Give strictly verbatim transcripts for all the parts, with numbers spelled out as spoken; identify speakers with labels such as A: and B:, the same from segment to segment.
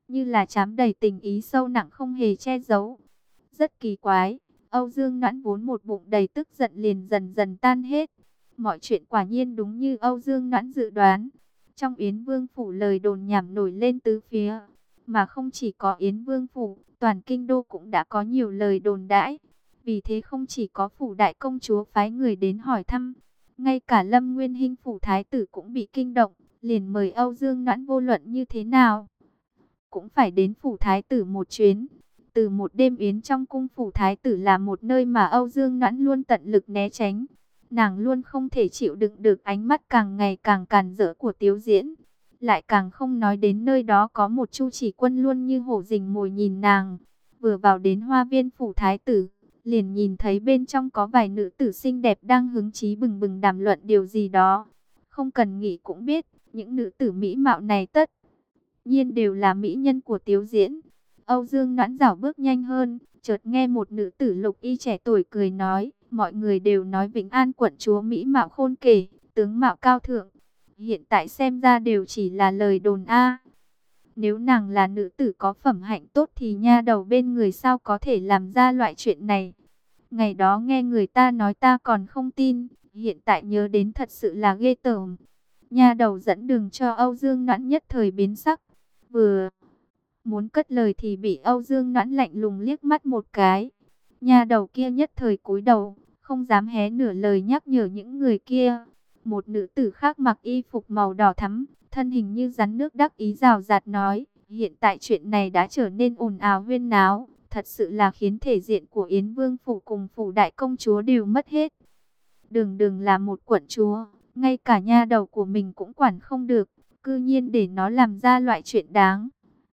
A: như là trám đầy tình ý sâu nặng không hề che giấu. Rất kỳ quái, Âu Dương Noãn vốn một bụng đầy tức giận liền dần dần tan hết. Mọi chuyện quả nhiên đúng như Âu Dương Noãn dự đoán. Trong Yến Vương phủ lời đồn nhảm nổi lên tứ phía, mà không chỉ có Yến Vương phủ, toàn kinh đô cũng đã có nhiều lời đồn đãi. Vì thế không chỉ có phủ đại công chúa phái người đến hỏi thăm, ngay cả Lâm Nguyên Hinh phủ thái tử cũng bị kinh động, liền mời Âu Dương Noãn vô luận như thế nào cũng phải đến phủ thái tử một chuyến. Từ một đêm yến trong cung phủ thái tử là một nơi mà Âu Dương Noãn luôn tận lực né tránh. Nàng luôn không thể chịu đựng được ánh mắt càng ngày càng càn rỡ của Tiếu Diễn. Lại càng không nói đến nơi đó có một Chu Chỉ Quân luôn như hổ rình mồi nhìn nàng. Vừa vào đến hoa viên phủ thái tử, liền nhìn thấy bên trong có vài nữ tử xinh đẹp đang hứng chí bừng bừng đàm luận điều gì đó. Không cần nghĩ cũng biết, những nữ tử mỹ mạo này tất nhiên đều là mỹ nhân của Tiếu Diễn. Âu Dương Noãn dảo bước nhanh hơn, chợt nghe một nữ tử lục y trẻ tuổi cười nói, mọi người đều nói Vĩnh An quận chúa mỹ mạo khôn kể, tướng mạo cao thượng. Hiện tại xem ra đều chỉ là lời đồn a. Nếu nàng là nữ tử có phẩm hạnh tốt thì nha đầu bên người sao có thể làm ra loại chuyện này. Ngày đó nghe người ta nói ta còn không tin, hiện tại nhớ đến thật sự là ghê tởm. Nha đầu dẫn đường cho Âu Dương Noãn nhất thời biến sắc, vừa muốn cất lời thì bị Âu Dương Noãn lạnh lùng liếc mắt một cái. Nha đầu kia nhất thời cúi đầu, không dám hé nửa lời nhắc nhở những người kia. Một nữ tử khác mặc y phục màu đỏ thắm, thân hình như rắn nước đắc ý rào rạt nói, hiện tại chuyện này đã trở nên ồn ào huyên náo, thật sự là khiến thể diện của Yến Vương phủ cùng phủ đại công chúa đều mất hết. Đường đường là một quận chúa, ngay cả nha đầu của mình cũng quản không được, cư nhiên để nó làm ra loại chuyện đáng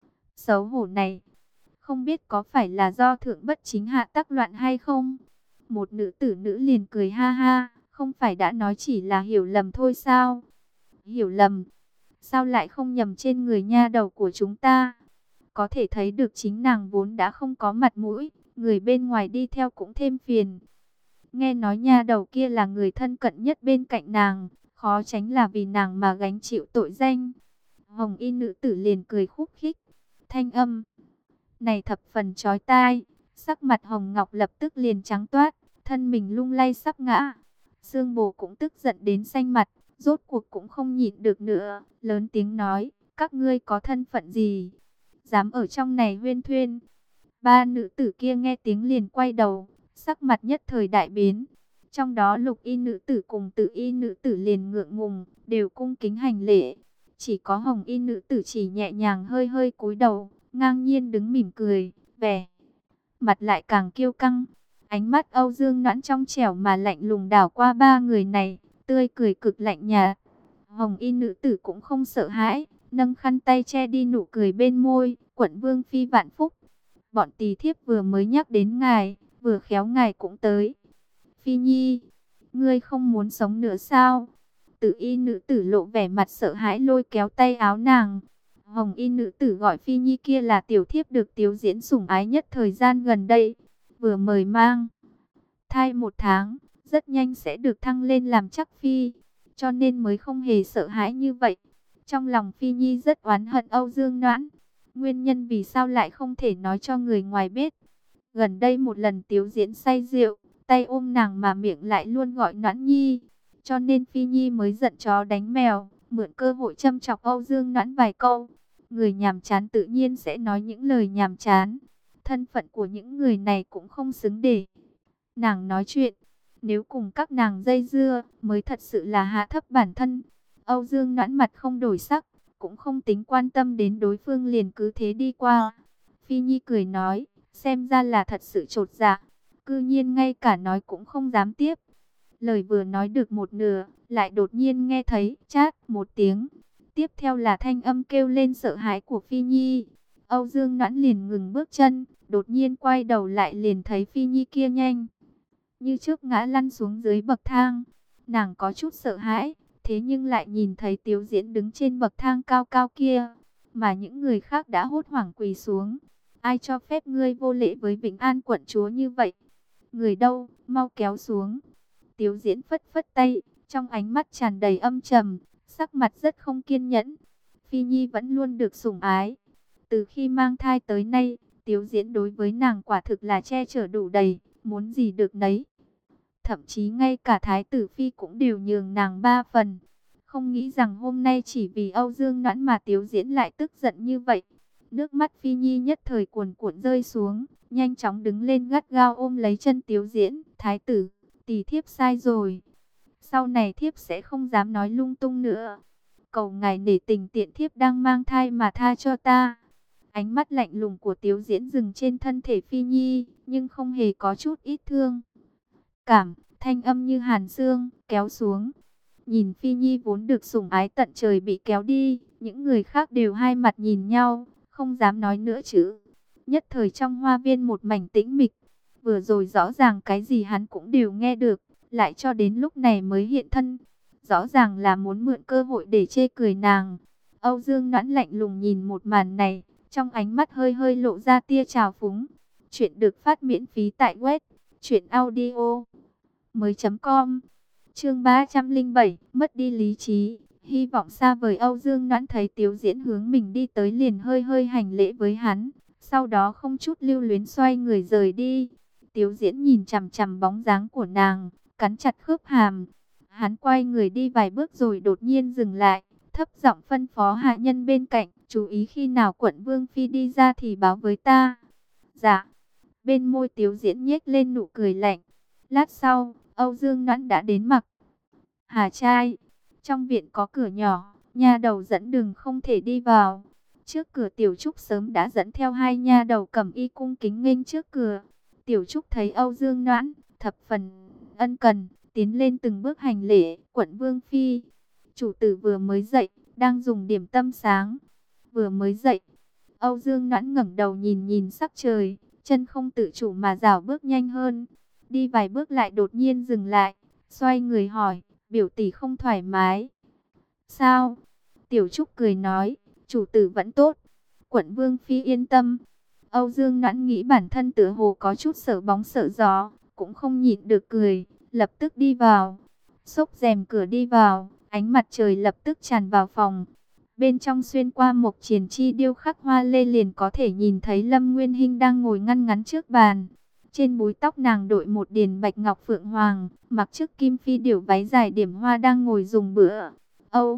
A: xấu hổ này. Không biết có phải là do thượng bất chính hạ tác loạn hay không? Một nữ tử nữ liền cười ha ha, không phải đã nói chỉ là hiểu lầm thôi sao? Hiểu lầm? Sao lại không nhầm trên người nha đầu của chúng ta? Có thể thấy được chính nàng vốn đã không có mặt mũi, người bên ngoài đi theo cũng thêm phiền. Nghe nói nha đầu kia là người thân cận nhất bên cạnh nàng, khó tránh là vì nàng mà gánh chịu tội danh. Hồng y nữ tử liền cười khúc khích, thanh âm này thập phần chói tai, sắc mặt Hồng Ngọc lập tức liền trắng toát, thân mình lung lay sắp ngã. Sương Bồ cũng tức giận đến xanh mặt, rốt cuộc cũng không nhịn được nữa, lớn tiếng nói, các ngươi có thân phận gì, dám ở trong này huyên thuyên. Ba nữ tử kia nghe tiếng liền quay đầu, sắc mặt nhất thời đại biến. Trong đó lục y nữ tử cùng tự y nữ tử liền ngượng ngùng, đều cung kính hành lễ. Chỉ có hồng y nữ tử chỉ nhẹ nhàng hơi hơi cúi đầu, ngang nhiên đứng mỉm cười, vẻ mặt lại càng kiêu căng. Ánh mắt Âu Dương Noãn trong trẻo mà lạnh lùng đảo qua ba người này, tươi cười cực lạnh nhạt. Hồng y nữ tử cũng không sợ hãi, nâng khăn tay che đi nụ cười bên môi, quận vương phi vạn phúc. Bọn tỳ thiếp vừa mới nhắc đến ngài, vừa khéo ngài cũng tới. Phi Nhi, ngươi không muốn sống nữa sao? Tự y nữ tử lộ vẻ mặt sợ hãi lôi kéo tay áo nàng. Hồng y nữ tử gọi Phi Nhi kia là tiểu thiếp được Tiếu Diễn sủng ái nhất thời gian gần đây. Vừa mời mang thai một tháng, rất nhanh sẽ được thăng lên làm chắc phi, cho nên mới không hề sợ hãi như vậy. Trong lòng Phi Nhi rất oán hận Âu Dương Noãn. Nguyên nhân vì sao lại không thể nói cho người ngoài biết. Gần đây một lần Tiếu Diễn say rượu, tay ôm nàng mà miệng lại luôn gọi Noãn Nhi. Cho nên Phi Nhi mới giận chó đánh mèo, mượn cơ hội châm chọc Âu Dương Noãn vài câu. Người nhàm chán tự nhiên sẽ nói những lời nhàm chán. Thân phận của những người này cũng không xứng để nàng nói chuyện. Nếu cùng các nàng dây dưa, mới thật sự là hạ thấp bản thân. Âu Dương Noãn mặt không đổi sắc, cũng không tính quan tâm đến đối phương, liền cứ thế đi qua. Phi Nhi cười nói, xem ra là thật sự chột dạ, cư nhiên ngay cả nói cũng không dám tiếp. Lời vừa nói được một nửa, lại đột nhiên nghe thấy chát một tiếng. Tiếp theo là thanh âm kêu lên sợ hãi của Phi Nhi. Âu Dương Noãn liền ngừng bước chân, đột nhiên quay đầu lại liền thấy Phi Nhi kia nhanh như trước ngã lăn xuống dưới bậc thang. Nàng có chút sợ hãi, thế nhưng lại nhìn thấy Tiếu Diễn đứng trên bậc thang cao cao kia, mà những người khác đã hốt hoảng quỳ xuống. Ai cho phép ngươi vô lễ với Vĩnh An quận chúa như vậy? Người đâu, mau kéo xuống. Tiếu Diễn phất phất tay, trong ánh mắt tràn đầy âm trầm, sắc mặt rất không kiên nhẫn. Phi Nhi vẫn luôn được sủng ái, Từ khi mang thai tới nay, Tiếu Diễn đối với nàng quả thực là che chở đủ đầy, muốn gì được nấy. Thậm chí ngay cả Thái tử Phi cũng đều nhường nàng ba phần. Không nghĩ rằng hôm nay chỉ vì Âu Dương Noãn mà Tiếu Diễn lại tức giận như vậy. Nước mắt Phi Nhi nhất thời cuồn cuộn rơi xuống, nhanh chóng đứng lên gắt gao ôm lấy chân Tiếu Diễn. Thái tử, tỷ thiếp sai rồi. Sau này thiếp sẽ không dám nói lung tung nữa. Cầu ngài nể tình tiện thiếp đang mang thai mà tha cho ta. Ánh mắt lạnh lùng của Tiếu Diễn dừng trên thân thể Phi Nhi, nhưng không hề có chút ít thương cảm, thanh âm như hàn xương, kéo xuống. Nhìn Phi Nhi vốn được sủng ái tận trời bị kéo đi, những người khác đều hai mặt nhìn nhau, không dám nói nữa chứ. Nhất thời trong hoa viên một mảnh tĩnh mịch, vừa rồi rõ ràng cái gì hắn cũng đều nghe được, lại cho đến lúc này mới hiện thân. Rõ ràng là muốn mượn cơ hội để chê cười nàng. Âu Dương Noãn lạnh lùng nhìn một màn này, trong ánh mắt hơi hơi lộ ra tia trào phúng. Chuyện được phát miễn phí tại web truyện audio mới.com. Chương ba trăm lẻ bảy, mất đi lý trí. Hy vọng xa vời. Âu Dương Noãn thấy Tiếu Diễn hướng mình đi tới liền hơi hơi hành lễ với hắn, sau đó không chút lưu luyến xoay người rời đi. Tiếu Diễn nhìn chằm chằm bóng dáng của nàng, cắn chặt khớp hàm. Hắn quay người đi vài bước rồi đột nhiên dừng lại, thấp giọng phân phó hạ nhân bên cạnh, chú ý khi nào Quận Vương Phi đi ra thì báo với ta. Dạ. Bên môi Tiếu Diễn nhếch lên nụ cười lạnh. Lát sau, Âu Dương Noãn đã đến mặc Hà trai. Trong viện có cửa nhỏ, nha đầu dẫn đường không thể đi vào. Trước cửa Tiểu Trúc sớm đã dẫn theo hai nha đầu cầm y cung kính nghênh trước cửa. Tiểu Trúc thấy Âu Dương Noãn, thập phần ân cần, tiến lên từng bước hành lễ. Quận Vương Phi, chủ tử vừa mới dậy, đang dùng điểm tâm sáng. Vừa mới dậy, Âu Dương Noãn ngẩng đầu nhìn nhìn sắc trời, chân không tự chủ mà dảo bước nhanh hơn. Đi vài bước lại đột nhiên dừng lại, xoay người hỏi, biểu tỷ không thoải mái. Sao? Tiểu Trúc cười nói, chủ tử vẫn tốt. Quận Vương Phi yên tâm. Âu Dương Noãn nghĩ bản thân tựa hồ có chút sợ bóng sợ gió, cũng không nhịn được cười, lập tức đi vào. Xốc rèm cửa đi vào, ánh mặt trời lập tức tràn vào phòng. Bên trong xuyên qua một triển chi điêu khắc hoa lê liền có thể nhìn thấy Lâm Nguyên Hinh đang ngồi ngăn ngắn trước bàn. Trên búi tóc nàng đội một điền bạch ngọc phượng hoàng, mặc chiếc kim phi điểu váy dài điểm hoa đang ngồi dùng bữa. Âu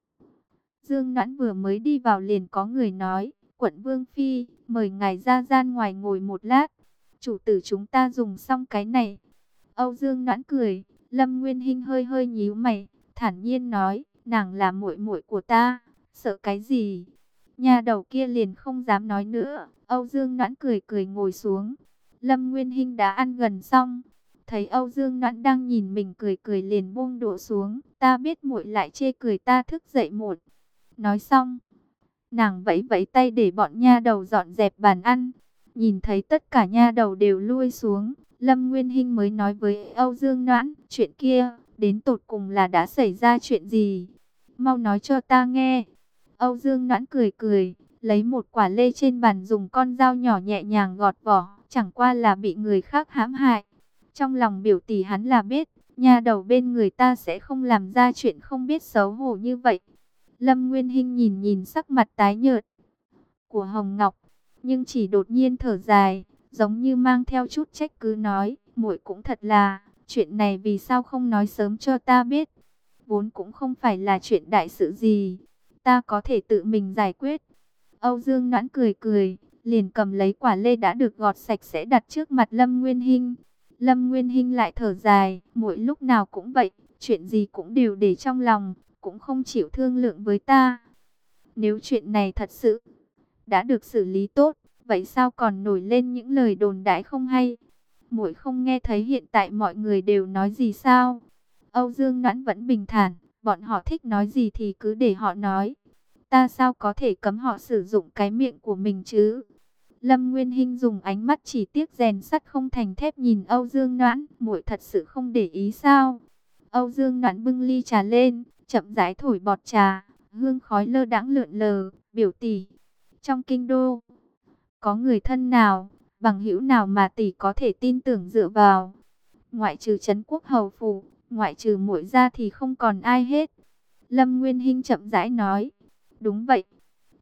A: Dương Noãn vừa mới đi vào liền có người nói, Quận Vương Phi, mời ngài ra gian ngoài ngồi một lát. Chủ tử chúng ta dùng xong cái này. Âu Dương Noãn cười, Lâm Nguyên Hinh hơi hơi nhíu mày, thản nhiên nói, nàng là muội muội của ta, sợ cái gì? Nhà đầu kia liền không dám nói nữa. Âu Dương Noãn cười cười ngồi xuống. Lâm Nguyên Hinh đã ăn gần xong, thấy Âu Dương Noãn đang nhìn mình cười cười liền buông đũa xuống. Ta biết muội lại chê cười ta thức dậy muộn. Nói xong, nàng vẫy vẫy tay để bọn nha đầu dọn dẹp bàn ăn. Nhìn thấy tất cả nha đầu đều lui xuống, Lâm Nguyên Hinh mới nói với Âu Dương Noãn, chuyện kia, đến tột cùng là đã xảy ra chuyện gì? Mau nói cho ta nghe. Âu Dương Noãn cười cười, lấy một quả lê trên bàn dùng con dao nhỏ nhẹ nhàng gọt vỏ, chẳng qua là bị người khác hãm hại. Trong lòng biểu tỷ hắn là biết, nha đầu bên người ta sẽ không làm ra chuyện không biết xấu hổ như vậy. Lâm Nguyên Hinh nhìn nhìn sắc mặt tái nhợt của Hồng Ngọc, nhưng chỉ đột nhiên thở dài, giống như mang theo chút trách cứ nói, muội cũng thật là, chuyện này vì sao không nói sớm cho ta biết? Vốn cũng không phải là chuyện đại sự gì, ta có thể tự mình giải quyết. Âu Dương Noãn cười cười, liền cầm lấy quả lê đã được gọt sạch sẽ đặt trước mặt Lâm Nguyên Hinh. Lâm Nguyên Hinh lại thở dài, mỗi lúc nào cũng vậy, chuyện gì cũng đều để trong lòng, cũng không chịu thương lượng với ta. Nếu chuyện này thật sự đã được xử lý tốt, vậy sao còn nổi lên những lời đồn đãi không hay? Muội không nghe thấy hiện tại mọi người đều nói gì sao? Âu Dương Noãn vẫn bình thản, bọn họ thích nói gì thì cứ để họ nói. Ta sao có thể cấm họ sử dụng cái miệng của mình chứ? Lâm Nguyên Hinh dùng ánh mắt chỉ tiếc rèn sắt không thành thép nhìn Âu Dương Noãn, muội thật sự không để ý sao? Âu Dương Noãn bưng ly trà lên, chậm rãi thổi bọt trà, hương khói lơ đãng lượn lờ, biểu tỷ. Trong kinh đô, có người thân nào, bằng hữu nào mà tỷ có thể tin tưởng dựa vào? Ngoại trừ Trấn Quốc hầu phủ, ngoại trừ muội ra thì không còn ai hết. Lâm Nguyên Hinh chậm rãi nói, đúng vậy.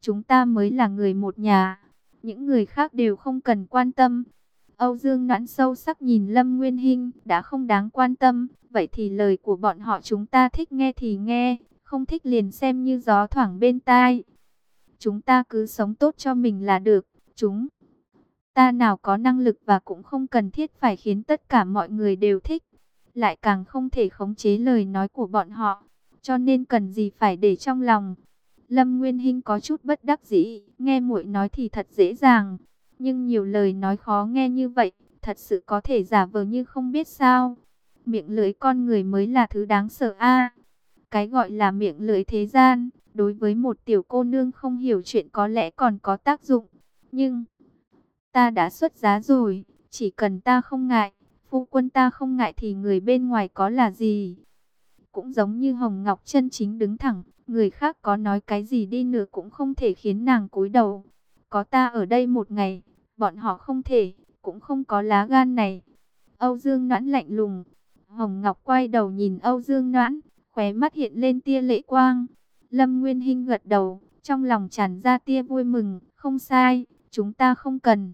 A: chúng ta mới là người một nhà, những người khác đều không cần quan tâm. Âu Dương Noãn sâu sắc nhìn Lâm Nguyên Hinh, đã không đáng quan tâm, vậy thì lời của bọn họ chúng ta thích nghe thì nghe, không thích liền xem như gió thoảng bên tai. Chúng ta cứ sống tốt cho mình là được, chúng ta nào có năng lực và cũng không cần thiết phải khiến tất cả mọi người đều thích, lại càng không thể khống chế lời nói của bọn họ, cho nên cần gì phải để trong lòng. Lâm Nguyên Hinh có chút bất đắc dĩ, nghe muội nói thì thật dễ dàng, nhưng nhiều lời nói khó nghe như vậy, thật sự có thể giả vờ như không biết sao. Miệng lưỡi con người mới là thứ đáng sợ a. Cái gọi là miệng lưỡi thế gian, đối với một tiểu cô nương không hiểu chuyện có lẽ còn có tác dụng, nhưng ta đã xuất giá rồi, chỉ cần ta không ngại, phu quân ta không ngại thì người bên ngoài có là gì. Cũng giống như Hồng Ngọc chân chính đứng thẳng, người khác có nói cái gì đi nữa cũng không thể khiến nàng cúi đầu. Có ta ở đây một ngày, bọn họ không thể, cũng không có lá gan này. Âu Dương Noãn lạnh lùng. Hồng Ngọc quay đầu nhìn Âu Dương Noãn, khóe mắt hiện lên tia lệ quang. Lâm Nguyên Hinh gật đầu, trong lòng tràn ra tia vui mừng, không sai, chúng ta không cần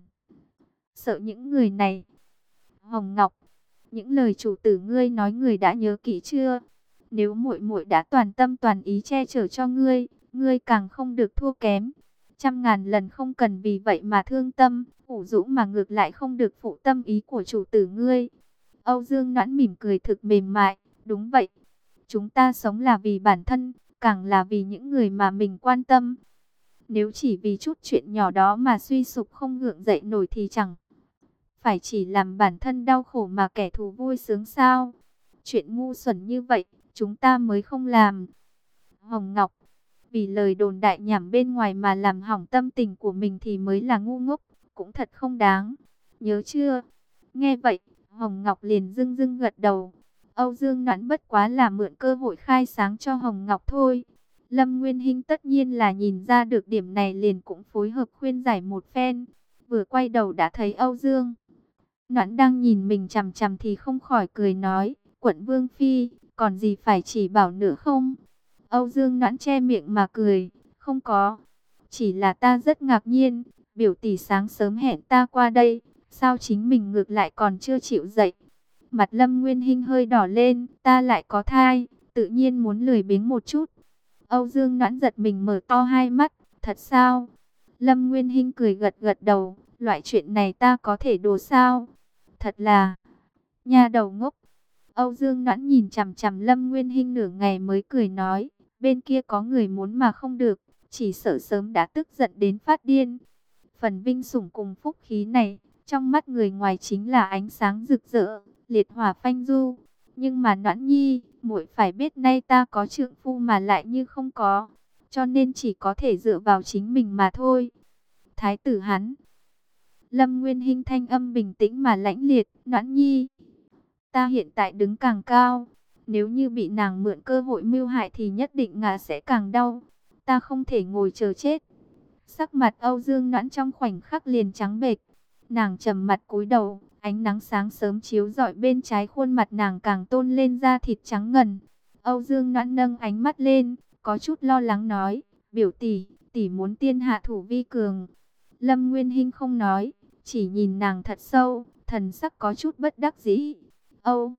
A: sợ những người này. Hồng Ngọc, những lời chủ tử ngươi nói người đã nhớ kỹ chưa? Nếu muội muội đã toàn tâm toàn ý che chở cho ngươi, ngươi càng không được thua kém. Trăm ngàn lần không cần vì vậy mà thương tâm, ủ rũ mà ngược lại không được phụ tâm ý của chủ tử ngươi. Âu Dương Noãn mỉm cười thực mềm mại, đúng vậy. Chúng ta sống là vì bản thân, càng là vì những người mà mình quan tâm. Nếu chỉ vì chút chuyện nhỏ đó mà suy sụp không gượng dậy nổi thì chẳng phải chỉ làm bản thân đau khổ mà kẻ thù vui sướng sao? Chuyện ngu xuẩn như vậy, chúng ta mới không làm. Hồng Ngọc, vì lời đồn đại nhảm bên ngoài mà làm hỏng tâm tình của mình thì mới là ngu ngốc, cũng thật không đáng. Nhớ chưa? Nghe vậy, Hồng Ngọc liền dưng dưng gật đầu. Âu Dương Noãn bất quá là mượn cơ hội khai sáng cho Hồng Ngọc thôi. Lâm Nguyên Hinh tất nhiên là nhìn ra được điểm này, liền cũng phối hợp khuyên giải một phen. Vừa quay đầu đã thấy Âu Dương Noãn đang nhìn mình chằm chằm thì không khỏi cười nói, Quận Vương Phi, còn gì phải chỉ bảo nữa không? Âu Dương Noãn che miệng mà cười, không có, chỉ là ta rất ngạc nhiên, biểu tỷ sáng sớm hẹn ta qua đây, sao chính mình ngược lại còn chưa chịu dậy? Mặt Lâm Nguyên Hinh hơi đỏ lên, ta lại có thai, tự nhiên muốn lười biếng một chút. Âu Dương Noãn giật mình mở to hai mắt, thật sao? Lâm Nguyên Hinh cười gật gật đầu, loại chuyện này ta có thể đùa sao? Thật là nha đầu ngốc. Âu Dương Noãn nhìn chằm chằm Lâm Nguyên Hinh nửa ngày mới cười nói, bên kia có người muốn mà không được, chỉ sợ sớm đã tức giận đến phát điên. Phần vinh sủng cùng phúc khí này, trong mắt người ngoài chính là ánh sáng rực rỡ, liệt hỏa phanh du. Nhưng mà Noãn Nhi, muội phải biết nay ta có trượng phu mà lại như không có, cho nên chỉ có thể dựa vào chính mình mà thôi. Thái tử hắn. Lâm Nguyên Hinh thanh âm bình tĩnh mà lãnh liệt, Noãn Nhi, ta hiện tại đứng càng cao, nếu như bị nàng mượn cơ hội mưu hại thì nhất định ngã sẽ càng đau. Ta không thể ngồi chờ chết. Sắc mặt Âu Dương Noãn trong khoảnh khắc liền trắng bệch. Nàng trầm mặt cúi đầu, ánh nắng sáng sớm chiếu rọi bên trái khuôn mặt nàng càng tôn lên da thịt trắng ngần. Âu Dương Noãn nâng ánh mắt lên, có chút lo lắng nói, biểu tỷ, tỷ muốn tiên hạ thủ vi cường. Lâm Nguyên Hinh không nói, chỉ nhìn nàng thật sâu, thần sắc có chút bất đắc dĩ. Âu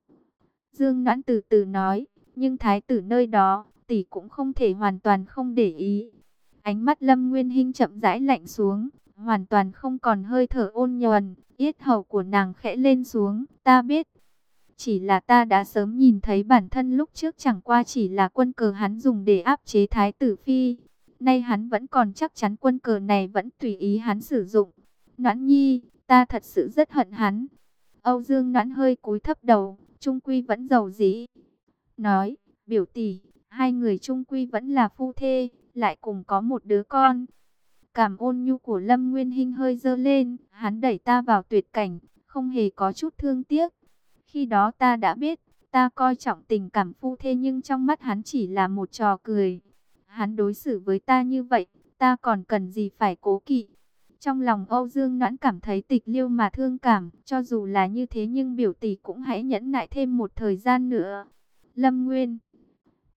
A: Dương Noãn từ từ nói, nhưng thái tử nơi đó, tỷ cũng không thể hoàn toàn không để ý. Ánh mắt Lâm Nguyên Hinh chậm rãi lạnh xuống, hoàn toàn không còn hơi thở ôn nhuần, yết hầu của nàng khẽ lên xuống, ta biết. Chỉ là ta đã sớm nhìn thấy bản thân lúc trước chẳng qua chỉ là quân cờ hắn dùng để áp chế thái tử phi. Nay hắn vẫn còn chắc chắn quân cờ này vẫn tùy ý hắn sử dụng. Noãn Nhi, ta thật sự rất hận hắn. Âu Dương Noãn hơi cúi thấp đầu, trung quy vẫn giàu dĩ. Nói, biểu tỷ, hai người trung quy vẫn là phu thê, lại cùng có một đứa con. Cảm ôn nhu của Lâm Nguyên Hinh hơi dơ lên, hắn đẩy ta vào tuyệt cảnh, không hề có chút thương tiếc. Khi đó ta đã biết, ta coi trọng tình cảm phu thê nhưng trong mắt hắn chỉ là một trò cười. Hắn đối xử với ta như vậy, ta còn cần gì phải cố kỵ. Trong lòng Âu Dương Noãn cảm thấy tịch liêu mà thương cảm, cho dù là như thế nhưng biểu tỷ cũng hãy nhẫn nại thêm một thời gian nữa. Lâm Nguyên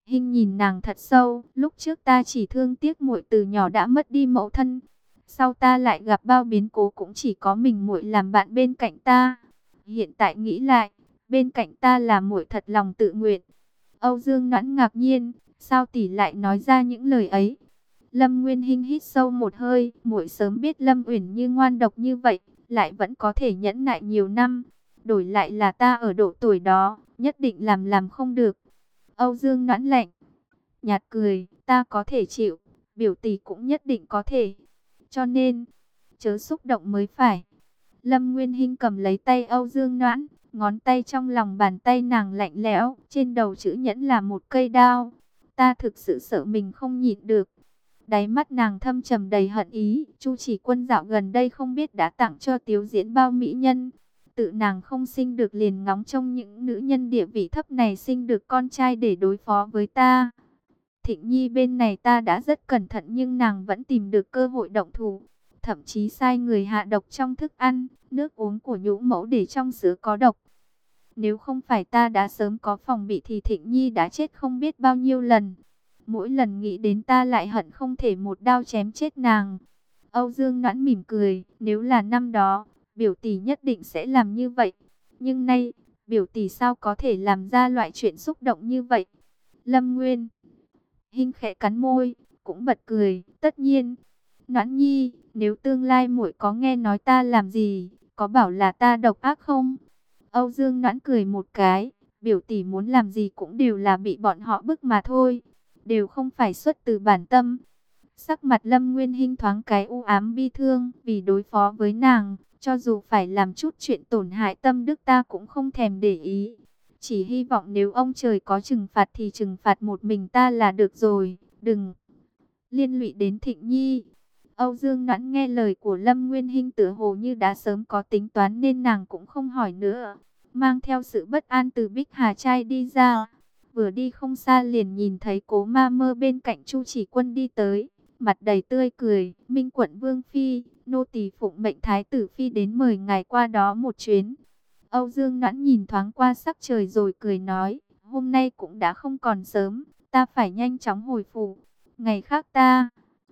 A: Hinh nhìn nàng thật sâu, lúc trước ta chỉ thương tiếc muội từ nhỏ đã mất đi mẫu thân, sau ta lại gặp bao biến cố cũng chỉ có mình muội làm bạn bên cạnh ta. Hiện tại nghĩ lại, bên cạnh ta là muội thật lòng tự nguyện. Âu Dương Noãn ngạc nhiên, sao tỷ lại nói ra những lời ấy? Lâm Nguyên Hinh hít sâu một hơi, muội sớm biết Lâm Uyển Như ngoan độc như vậy, lại vẫn có thể nhẫn nại nhiều năm. Đổi lại là ta ở độ tuổi đó, nhất định làm làm không được. Âu Dương Noãn lạnh nhạt cười, ta có thể chịu, biểu tỷ cũng nhất định có thể. Cho nên, chớ xúc động mới phải. Lâm Nguyên Hinh cầm lấy tay Âu Dương Noãn, ngón tay trong lòng bàn tay nàng lạnh lẽo, trên đầu chữ nhẫn là một cây đao. Ta thực sự sợ mình không nhịn được. Đáy mắt nàng thâm trầm đầy hận ý, Chu Chỉ Quân dạo gần đây không biết đã tặng cho Tiếu Diễn bao mỹ nhân. Tự nàng không sinh được liền ngóng trông những nữ nhân địa vị thấp này sinh được con trai để đối phó với ta. Thịnh Nhi bên này ta đã rất cẩn thận nhưng nàng vẫn tìm được cơ hội động thủ. Thậm chí sai người hạ độc trong thức ăn, nước uống của nhũ mẫu để trong sữa có độc. Nếu không phải ta đã sớm có phòng bị thì Thịnh Nhi đã chết không biết bao nhiêu lần. Mỗi lần nghĩ đến ta lại hận không thể một đao chém chết nàng. Âu Dương Noãn mỉm cười, nếu là năm đó, biểu tỷ nhất định sẽ làm như vậy. Nhưng nay, biểu tỷ sao có thể làm ra loại chuyện xúc động như vậy? Lâm Nguyên Hinh khẽ cắn môi, cũng bật cười, tất nhiên. Noãn Nhi, nếu tương lai muội có nghe nói ta làm gì, có bảo là ta độc ác không? Âu Dương Noãn cười một cái, biểu tỷ muốn làm gì cũng đều là bị bọn họ bức mà thôi, đều không phải xuất từ bản tâm. Sắc mặt Lâm Nguyên Hinh thoáng cái u ám bi thương, vì đối phó với nàng, cho dù phải làm chút chuyện tổn hại tâm đức ta cũng không thèm để ý. Chỉ hy vọng nếu ông trời có trừng phạt thì trừng phạt một mình ta là được rồi, đừng liên lụy đến Thịnh Nhi. Âu Dương Noãn nghe lời của Lâm Nguyên Hinh tựa hồ như đã sớm có tính toán nên nàng cũng không hỏi nữa. Mang theo sự bất an từ Bích Hà Trai đi ra. Vừa đi không xa liền nhìn thấy Cố Ma Mơ bên cạnh Chu Chỉ Quân đi tới. Mặt đầy tươi cười, Minh Quận Vương Phi, nô tỳ phụng mệnh Thái tử Phi đến mời ngài qua đó một chuyến. Âu Dương Noãn nhìn thoáng qua sắc trời rồi cười nói, hôm nay cũng đã không còn sớm, ta phải nhanh chóng hồi phủ. Ngày khác ta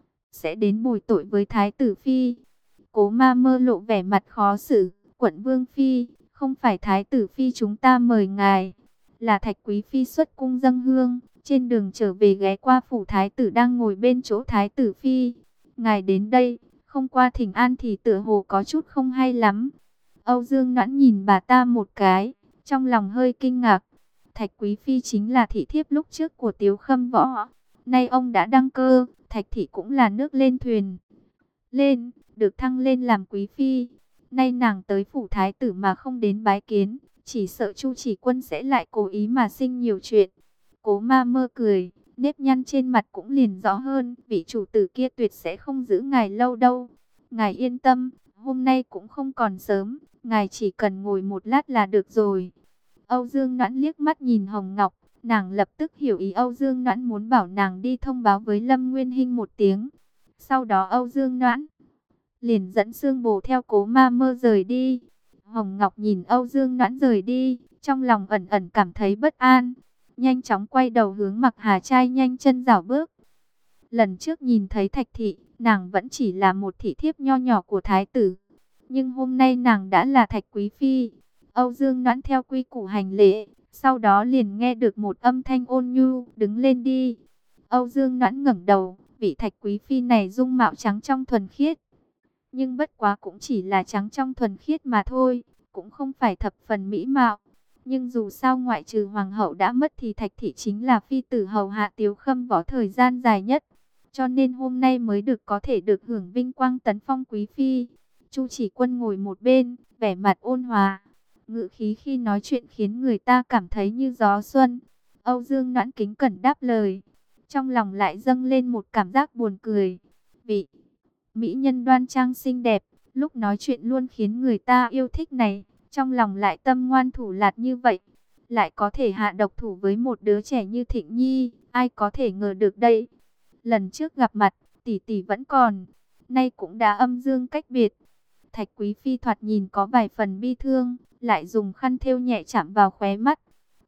A: sẽ đến bồi tội với Thái tử Phi. Cố Ma Mơ lộ vẻ mặt khó xử, Quận Vương Phi, không phải Thái tử Phi chúng ta mời ngài, là Thạch Quý Phi xuất cung dâng hương, trên đường trở về ghé qua phủ Thái tử đang ngồi bên chỗ Thái tử Phi. Ngài đến đây, không qua thỉnh an thì tựa hồ có chút không hay lắm. Âu Dương Noãn nhìn bà ta một cái, trong lòng hơi kinh ngạc. Thạch Quý Phi chính là thị thiếp lúc trước của Tiếu Khâm Võ. Nay ông đã đăng cơ, Thạch Thị cũng là nước lên thuyền lên, được thăng lên làm Quý Phi. Nay nàng tới phủ Thái tử mà không đến bái kiến, chỉ sợ Chu Chỉ Quân sẽ lại cố ý mà sinh nhiều chuyện. Cố Ma Mơ cười, nếp nhăn trên mặt cũng liền rõ hơn, vị chủ tử kia tuyệt sẽ không giữ ngài lâu đâu. Ngài yên tâm, hôm nay cũng không còn sớm, ngài chỉ cần ngồi một lát là được rồi. Âu Dương Noãn liếc mắt nhìn Hồng Ngọc, nàng lập tức hiểu ý Âu Dương Noãn muốn bảo nàng đi thông báo với Lâm Nguyên Hinh một tiếng. Sau đó Âu Dương Noãn liền dẫn Sương Bồ theo Cố Ma Mơ rời đi. Hồng Ngọc nhìn Âu Dương Noãn rời đi, trong lòng ẩn ẩn cảm thấy bất an, nhanh chóng quay đầu hướng Mặc Hà Trai nhanh chân rảo bước. Lần trước nhìn thấy Thạch Thị, nàng vẫn chỉ là một thị thiếp nho nhỏ của Thái tử, nhưng hôm nay nàng đã là Thạch Quý Phi. Âu Dương Noãn theo quy củ hành lễ, sau đó liền nghe được một âm thanh ôn nhu, đứng lên đi. Âu Dương Noãn ngẩng đầu, vị Thạch Quý Phi này dung mạo trắng trong thuần khiết, nhưng bất quá cũng chỉ là trắng trong thuần khiết mà thôi, cũng không phải thập phần mỹ mạo. Nhưng dù sao ngoại trừ hoàng hậu đã mất thì Thạch Thị chính là phi tử hầu hạ Tiếu Khâm Võ thời gian dài nhất, cho nên hôm nay mới được có thể được hưởng vinh quang tấn phong Quý Phi. Chu Chỉ Quân ngồi một bên, vẻ mặt ôn hòa, ngữ khí khi nói chuyện khiến người ta cảm thấy như gió xuân. Âu Dương Noãn kính cẩn đáp lời, trong lòng lại dâng lên một cảm giác buồn cười. Vị mỹ nhân đoan trang xinh đẹp, lúc nói chuyện luôn khiến người ta yêu thích này, trong lòng lại tâm ngoan thủ lạt như vậy, lại có thể hạ độc thủ với một đứa trẻ như Thịnh Nhi, ai có thể ngờ được đây. Lần trước gặp mặt, tỷ tỷ vẫn còn, nay cũng đã âm dương cách biệt. Thạch Quý Phi thoạt nhìn có vài phần bi thương, lại dùng khăn thêu nhẹ chạm vào khóe mắt.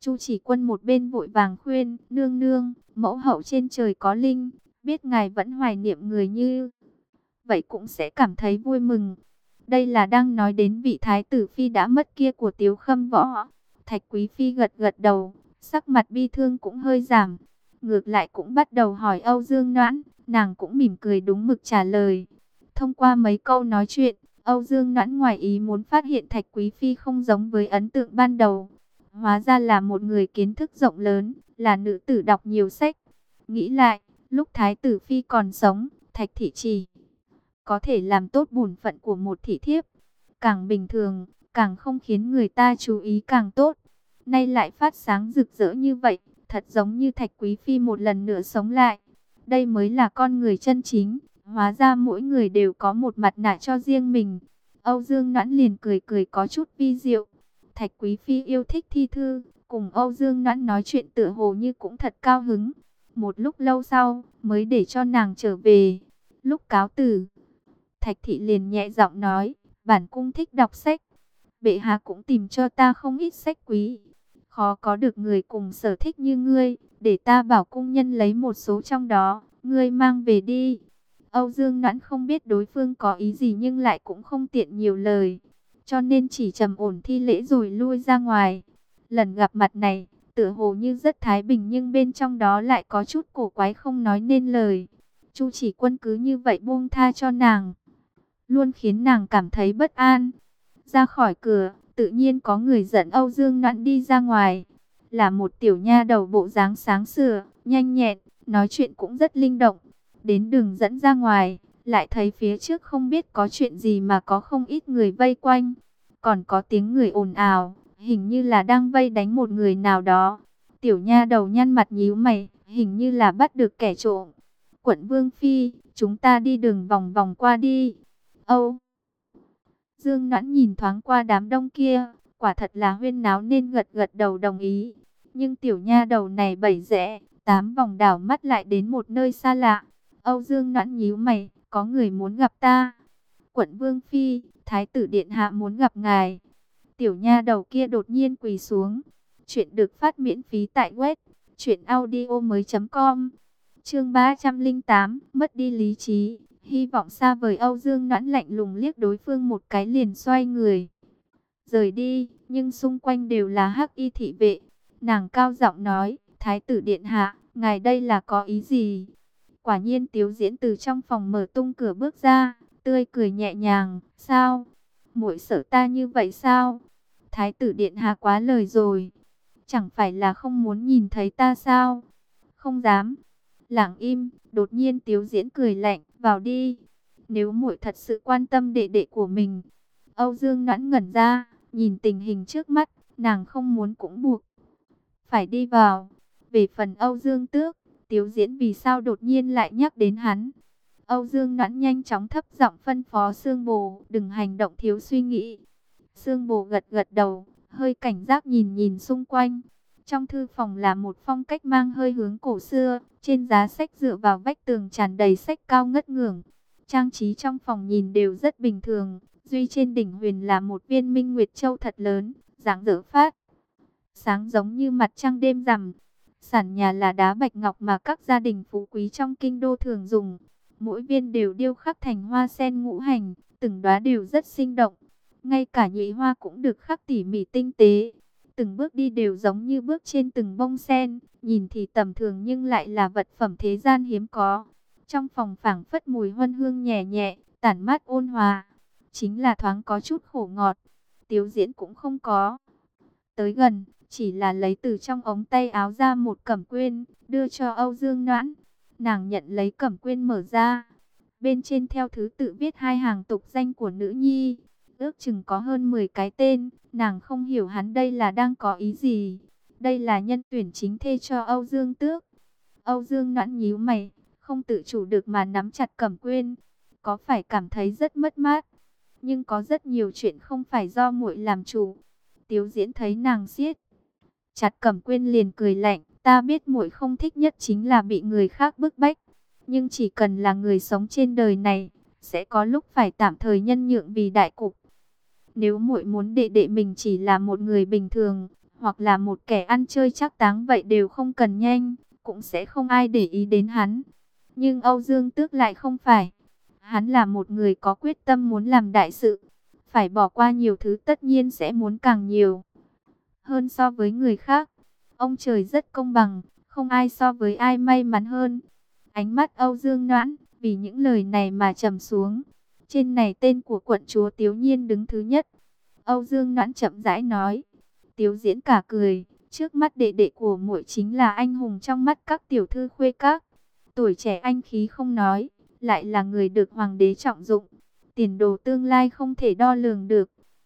A: Chu Chỉ Quân một bên vội vàng khuyên, nương nương, mẫu hậu trên trời có linh, biết ngài vẫn hoài niệm người như vậy cũng sẽ cảm thấy vui mừng. Đây là đang nói đến vị thái tử phi đã mất kia của Tiếu Khâm Võ. Thạch Quý Phi gật gật đầu, sắc mặt bi thương cũng hơi giảm. Ngược lại cũng bắt đầu hỏi Âu Dương Noãn, nàng cũng mỉm cười đúng mực trả lời. Thông qua mấy câu nói chuyện, Âu Dương Noãn ngoài ý muốn phát hiện Thạch Quý Phi không giống với ấn tượng ban đầu. Hóa ra là một người kiến thức rộng lớn, là nữ tử đọc nhiều sách. Nghĩ lại, lúc Thái tử Phi còn sống, Thạch Thị chỉ có thể làm tốt bổn phận của một thị thiếp. Càng bình thường, càng không khiến người ta chú ý càng tốt. Nay lại phát sáng rực rỡ như vậy, thật giống như Thạch Quý Phi một lần nữa sống lại. Đây mới là con người chân chính. Hóa ra mỗi người đều có một mặt nạ cho riêng mình. Âu Dương Noãn liền cười cười có chút vi diệu. Thạch Quý Phi yêu thích thi thư, cùng Âu Dương Noãn nói chuyện tựa hồ như cũng thật cao hứng. Một lúc lâu sau, mới để cho nàng trở về. Lúc cáo từ, Thạch Thị liền nhẹ giọng nói, bản cung thích đọc sách. Bệ hạ cũng tìm cho ta không ít sách quý. Khó có được người cùng sở thích như ngươi, để ta bảo cung nhân lấy một số trong đó, ngươi mang về đi. Âu Dương Noãn không biết đối phương có ý gì nhưng lại cũng không tiện nhiều lời, cho nên chỉ trầm ổn thi lễ rồi lui ra ngoài. Lần gặp mặt này, tựa hồ như rất thái bình nhưng bên trong đó lại có chút cổ quái không nói nên lời. Chu Chỉ Quân cứ như vậy buông tha cho nàng, luôn khiến nàng cảm thấy bất an. Ra khỏi cửa, tự nhiên có người dẫn Âu Dương Noãn đi ra ngoài. Là một tiểu nha đầu bộ dáng sáng sủa, nhanh nhẹn, nói chuyện cũng rất linh động. Đến đường dẫn ra ngoài, lại thấy phía trước không biết có chuyện gì mà có không ít người vây quanh. Còn có tiếng người ồn ào, hình như là đang vây đánh một người nào đó. Tiểu nha đầu nhăn mặt nhíu mày, hình như là bắt được kẻ trộm. Quận Vương Phi, chúng ta đi đường vòng vòng qua đi. Âu Dương Noãn nhìn thoáng qua đám đông kia, quả thật là huyên náo nên gật gật đầu đồng ý. Nhưng tiểu nha đầu này bảy rẽ, tám vòng đảo mắt lại đến một nơi xa lạ. Âu Dương Noãn nhíu mày, có người muốn gặp ta. Quận Vương Phi, Thái tử Điện Hạ muốn gặp ngài. Tiểu nha đầu kia đột nhiên quỳ xuống. Chuyện được phát miễn phí tại web truyện audio mới chấm com. Chương ba trăm lẻ tám, mất đi lý trí. Hy vọng xa vời. Âu Dương Noãn lạnh lùng liếc đối phương một cái liền xoay người rời đi, nhưng xung quanh đều là hắc y thị vệ. Nàng cao giọng nói, Thái tử Điện Hạ, ngài đây là có ý gì? Quả nhiên Tiếu Diễn từ trong phòng mở tung cửa bước ra, tươi cười nhẹ nhàng, sao? Muội sợ ta như vậy sao? Thái tử Điện Hạ quá lời rồi, chẳng phải là không muốn nhìn thấy ta sao? Không dám. Lặng im, đột nhiên Tiếu Diễn cười lạnh, vào đi. Nếu muội thật sự quan tâm đệ đệ của mình. Âu Dương Noãn ngẩn ra, nhìn tình hình trước mắt, nàng không muốn cũng buộc phải đi vào. Về phần Âu Dương Tước, Tiếu Diễn vì sao đột nhiên lại nhắc đến hắn? Âu Dương Noãn nhanh chóng thấp giọng phân phó Sương Bồ, đừng hành động thiếu suy nghĩ. Sương Bồ gật gật đầu, hơi cảnh giác nhìn nhìn xung quanh. Trong thư phòng là một phong cách mang hơi hướng cổ xưa, trên giá sách dựa vào vách tường tràn đầy sách cao ngất ngưởng. Trang trí trong phòng nhìn đều rất bình thường, duy trên đỉnh huyền là một viên minh nguyệt châu thật lớn, dáng dở phát sáng giống như mặt trăng đêm rằm. Sàn nhà là đá bạch ngọc mà các gia đình phú quý trong kinh đô thường dùng. Mỗi viên đều điêu khắc thành hoa sen ngũ hành, từng đóa đều rất sinh động. Ngay cả nhụy hoa cũng được khắc tỉ mỉ tinh tế. Từng bước đi đều giống như bước trên từng bông sen, nhìn thì tầm thường nhưng lại là vật phẩm thế gian hiếm có. Trong phòng phảng phất mùi huân hương nhẹ nhẹ, tản mát ôn hòa, chính là thoáng có chút khổ ngọt. Tiếu Diễn cũng không có tới gần, chỉ là lấy từ trong ống tay áo ra một cẩm quyên, đưa cho Âu Dương Noãn. Nàng nhận lấy cẩm quyên mở ra, bên trên theo thứ tự viết hai hàng tục danh của nữ nhi, ước chừng có hơn mười cái tên. Nàng không hiểu hắn đây là đang có ý gì. Đây là nhân tuyển chính thê cho Âu Dương Tước. Âu Dương Noãn nhíu mày, không tự chủ được mà nắm chặt cẩm quyên. Có phải cảm thấy rất mất mát, nhưng có rất nhiều chuyện không phải do muội làm chủ. Tiếu Diễn thấy nàng siết chặt cẩm quyên liền cười lạnh, ta biết muội không thích nhất chính là bị người khác bức bách, nhưng chỉ cần là người sống trên đời này, sẽ có lúc phải tạm thời nhân nhượng vì đại cục. Nếu muội muốn đệ đệ mình chỉ là một người bình thường, hoặc là một kẻ ăn chơi trác táng vậy đều không cần nhanh, cũng sẽ không ai để ý đến hắn. Nhưng Âu Dương Tước lại không phải. Hắn là một người có quyết tâm muốn làm đại sự, phải bỏ qua nhiều thứ, tất nhiên sẽ muốn càng nhiều hơn so với người khác. Ông trời rất công bằng, không ai so với ai may mắn hơn. Ánh mắt Âu Dương Noãn vì những lời này mà trầm xuống. Trên này tên của quận chúa Tiếu Nhiên đứng thứ nhất. Âu Dương Noãn chậm rãi nói. Tiếu Diễn cả cười, trước mắt đệ đệ của muội chính là anh hùng trong mắt các tiểu thư khuê các. Tuổi trẻ anh khí không nói, lại là người được hoàng đế trọng dụng. Tiền đồ tương lai không thể đo lường được.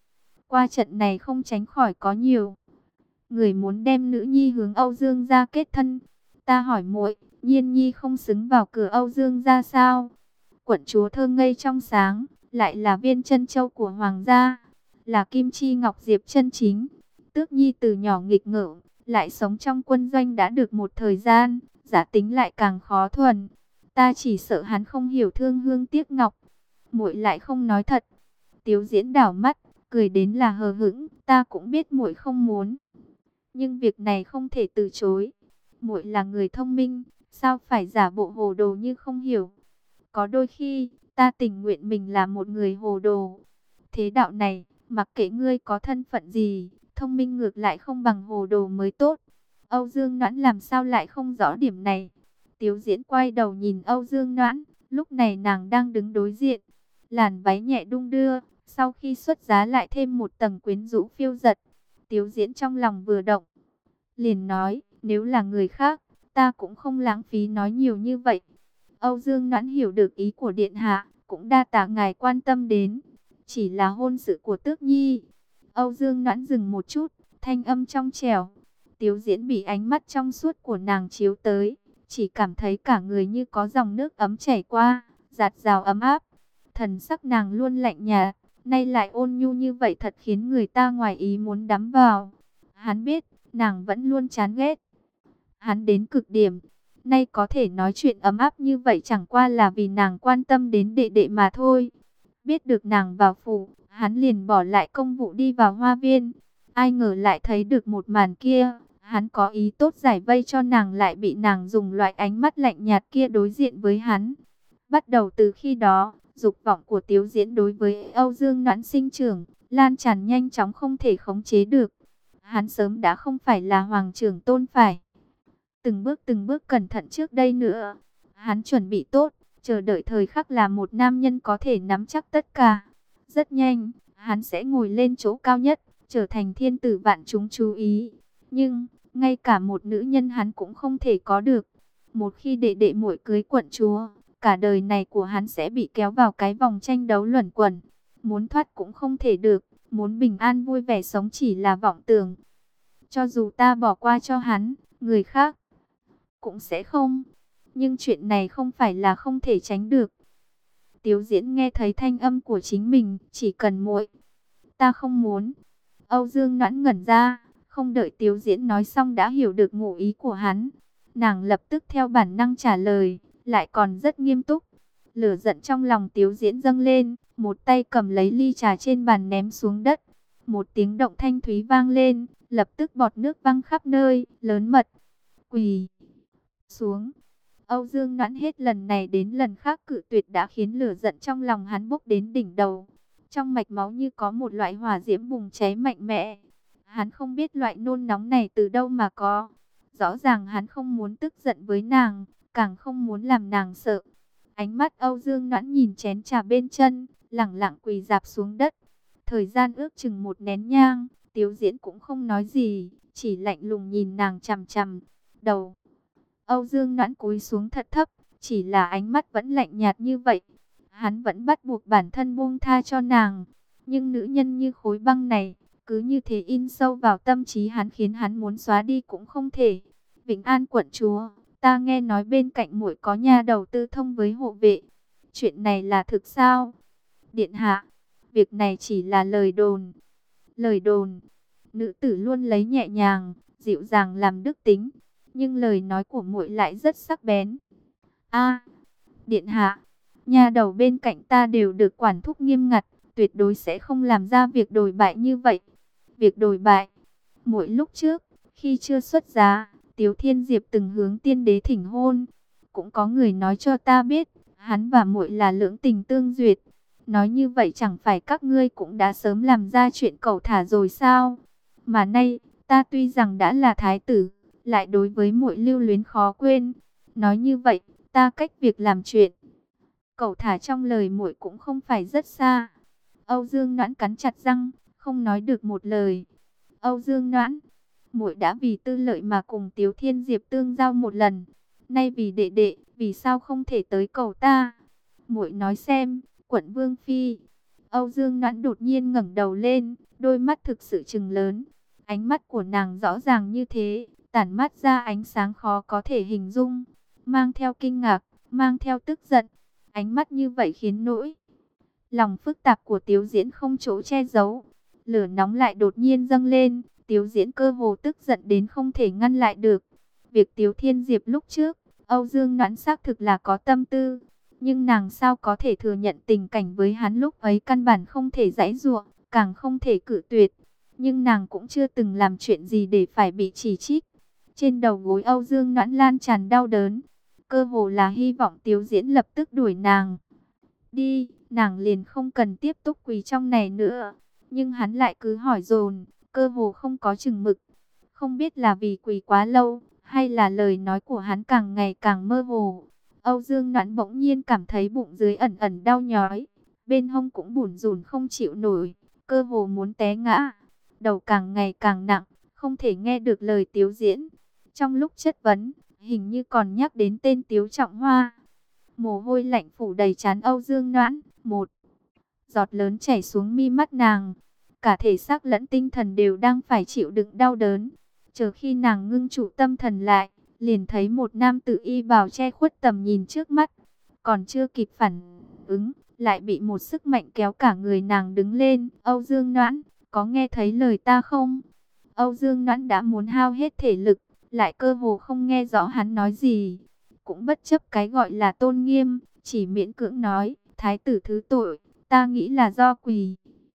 A: Qua trận này không tránh khỏi có nhiều người muốn đem nữ nhi hướng Âu Dương gia kết thân. Ta hỏi muội, Nhiên nhi không xứng vào cửa Âu Dương gia sao? Quận chúa thơ ngây trong sáng, lại là viên chân châu của hoàng gia, là kim chi ngọc diệp chân chính. Tước nhi từ nhỏ nghịch ngợm, lại sống trong quân doanh đã được một thời gian, giả tính lại càng khó thuần. Ta chỉ sợ hắn không hiểu thương hương tiếc ngọc. Muội lại không nói thật. Tiếu Diễn đảo mắt, cười đến là hờ hững. Ta cũng biết muội không muốn, nhưng việc này không thể từ chối. Muội là người thông minh, sao phải giả bộ hồ đồ như không hiểu? Có đôi khi, ta tình nguyện mình là một người hồ đồ. Thế đạo này, mặc kệ ngươi có thân phận gì, thông minh ngược lại không bằng hồ đồ mới tốt. Âu Dương Noãn làm sao lại không rõ điểm này? Tiếu Diễn quay đầu nhìn Âu Dương Noãn, lúc này nàng đang đứng đối diện. Làn váy nhẹ đung đưa, sau khi xuất giá lại thêm một tầng quyến rũ phiêu dật. Tiếu Diễn trong lòng vừa động, liền nói, nếu là người khác, ta cũng không lãng phí nói nhiều như vậy. Âu Dương Noãn hiểu được ý của điện hạ, cũng đa tạ ngài quan tâm đến. Chỉ là hôn sự của Tước nhi. Âu Dương Noãn dừng một chút, thanh âm trong trẻo. Tiếu Diễn bị ánh mắt trong suốt của nàng chiếu tới, chỉ cảm thấy cả người như có dòng nước ấm chảy qua, dạt dào ấm áp. Thần sắc nàng luôn lạnh nhạt, nay lại ôn nhu như vậy thật khiến người ta ngoài ý muốn đắm vào. Hắn biết, nàng vẫn luôn chán ghét hắn đến cực điểm. Nay có thể nói chuyện ấm áp như vậy chẳng qua là vì nàng quan tâm đến đệ đệ mà thôi. Biết được nàng vào phủ, hắn liền bỏ lại công vụ đi vào hoa viên. Ai ngờ lại thấy được một màn kia. Hắn có ý tốt giải vây cho nàng, lại bị nàng dùng loại ánh mắt lạnh nhạt kia đối diện với hắn. Bắt đầu từ khi đó, dục vọng của Tiếu Diễn đối với Âu Dương Noãn sinh trưởng, lan tràn nhanh chóng không thể khống chế được. Hắn sớm đã không phải là hoàng trưởng tôn phải từng bước từng bước cẩn thận trước đây nữa. Hắn chuẩn bị tốt, chờ đợi thời khắc là một nam nhân có thể nắm chắc tất cả. Rất nhanh, hắn sẽ ngồi lên chỗ cao nhất, trở thành thiên tử vạn chúng chú ý. Nhưng, ngay cả một nữ nhân hắn cũng không thể có được. Một khi đệ đệ muội cưới quận chúa, cả đời này của hắn sẽ bị kéo vào cái vòng tranh đấu luẩn quẩn. Muốn thoát cũng không thể được, muốn bình an vui vẻ sống chỉ là vọng tưởng. Cho dù ta bỏ qua cho hắn, người khác cũng sẽ không. Nhưng chuyện này không phải là không thể tránh được. Tiếu Diễn nghe thấy thanh âm của chính mình, chỉ cần muội, ta không muốn. Âu Dương Noãn ngẩn ra, không đợi Tiếu Diễn nói xong đã hiểu được ngụ ý của hắn. Nàng lập tức theo bản năng trả lời, lại còn rất nghiêm túc. Lửa giận trong lòng Tiếu Diễn dâng lên, một tay cầm lấy ly trà trên bàn ném xuống đất. Một tiếng động thanh thúy vang lên, lập tức bọt nước văng khắp nơi, lớn mật. Quỳ xuống. Âu Dương Noãn hết lần này đến lần khác cự tuyệt đã khiến lửa giận trong lòng hắn bốc đến đỉnh đầu. Trong mạch máu như có một loại hỏa diễm bùng cháy mạnh mẽ. Hắn không biết loại nôn nóng này từ đâu mà có. Rõ ràng hắn không muốn tức giận với nàng, càng không muốn làm nàng sợ. Ánh mắt Âu Dương Noãn nhìn chén trà bên chân, lẳng lặng quỳ rạp xuống đất. Thời gian ước chừng một nén nhang, Tiếu Diễn cũng không nói gì, chỉ lạnh lùng nhìn nàng chằm chằm. Đầu Âu Dương Noãn cúi xuống thật thấp, chỉ là ánh mắt vẫn lạnh nhạt như vậy. Hắn vẫn bắt buộc bản thân buông tha cho nàng. Nhưng nữ nhân như khối băng này, cứ như thế in sâu vào tâm trí hắn, khiến hắn muốn xóa đi cũng không thể. Vĩnh An quận chúa, ta nghe nói bên cạnh muội có nha đầu tư thông với hộ vệ. Chuyện này là thực sao? Điện hạ, việc này chỉ là lời đồn. Lời đồn, nữ tử luôn lấy nhẹ nhàng, dịu dàng làm đức tính. Nhưng lời nói của muội lại rất sắc bén. A, điện hạ, nha đầu bên cạnh ta đều được quản thúc nghiêm ngặt, tuyệt đối sẽ không làm ra việc đồi bại như vậy. Việc đồi bại? Muội lúc trước, khi chưa xuất giá, Tiếu Thiên Diệp từng hướng tiên đế thỉnh hôn. Cũng có người nói cho ta biết, hắn và muội là lưỡng tình tương duyệt. Nói như vậy chẳng phải các ngươi cũng đã sớm làm ra chuyện cẩu thả rồi sao? Mà nay, ta tuy rằng đã là thái tử, lại đối với muội lưu luyến khó quên. Nói như vậy, ta cách việc làm chuyện cẩu thả trong lời muội cũng không phải rất xa. Âu Dương Noãn cắn chặt răng, không nói được một lời. Âu Dương Noãn, muội đã vì tư lợi mà cùng Tiếu Thiên Diệp tương giao một lần, nay vì đệ đệ, vì sao không thể tới cầu ta? Muội nói xem, Quận Vương phi. Âu Dương Noãn đột nhiên ngẩng đầu lên, đôi mắt thực sự trừng lớn. Ánh mắt của nàng rõ ràng như thế, tản mát ra ánh sáng khó có thể hình dung, mang theo kinh ngạc, mang theo tức giận. Ánh mắt như vậy khiến nỗi lòng phức tạp của Tiếu Diễn không chỗ che giấu. Lửa nóng lại đột nhiên dâng lên, Tiếu Diễn cơ hồ tức giận đến không thể ngăn lại được. Việc Tiếu Thiên Diệp lúc trước, Âu Dương Noãn xác thực là có tâm tư, nhưng nàng sao có thể thừa nhận tình cảnh với hắn lúc ấy căn bản không thể giãy giụa, càng không thể cự tuyệt. Nhưng nàng cũng chưa từng làm chuyện gì để phải bị chỉ trích. Trên đầu gối Âu Dương Noãn lan tràn đau đớn, cơ hồ là hy vọng Tiếu Diễn lập tức đuổi nàng đi, nàng liền không cần tiếp tục quỳ trong này nữa. Nhưng hắn lại cứ hỏi dồn, cơ hồ không có chừng mực. Không biết là vì quỳ quá lâu, hay là lời nói của hắn càng ngày càng mơ hồ. Âu Dương Noãn bỗng nhiên cảm thấy bụng dưới ẩn ẩn đau nhói, bên hông cũng bủn rủn không chịu nổi, cơ hồ muốn té ngã. Đầu càng ngày càng nặng, không thể nghe được lời Tiếu Diễn. Trong lúc chất vấn, hình như còn nhắc đến tên Tiếu Trọng Hoa. Mồ hôi lạnh phủ đầy trán Âu Dương Noãn, một giọt lớn chảy xuống mi mắt nàng. Cả thể xác lẫn tinh thần đều đang phải chịu đựng đau đớn. Chờ khi nàng ngưng trụ tâm thần lại, liền thấy một nam tử y bào che khuất tầm nhìn trước mắt. Còn chưa kịp phản ứng, lại bị một sức mạnh kéo cả người nàng đứng lên. Âu Dương Noãn, có nghe thấy lời ta không? Âu Dương Noãn đã muốn hao hết thể lực, lại cơ hồ không nghe rõ hắn nói gì. Cũng bất chấp cái gọi là tôn nghiêm, chỉ miễn cưỡng nói, thái tử thứ tội, ta nghĩ là do quỳ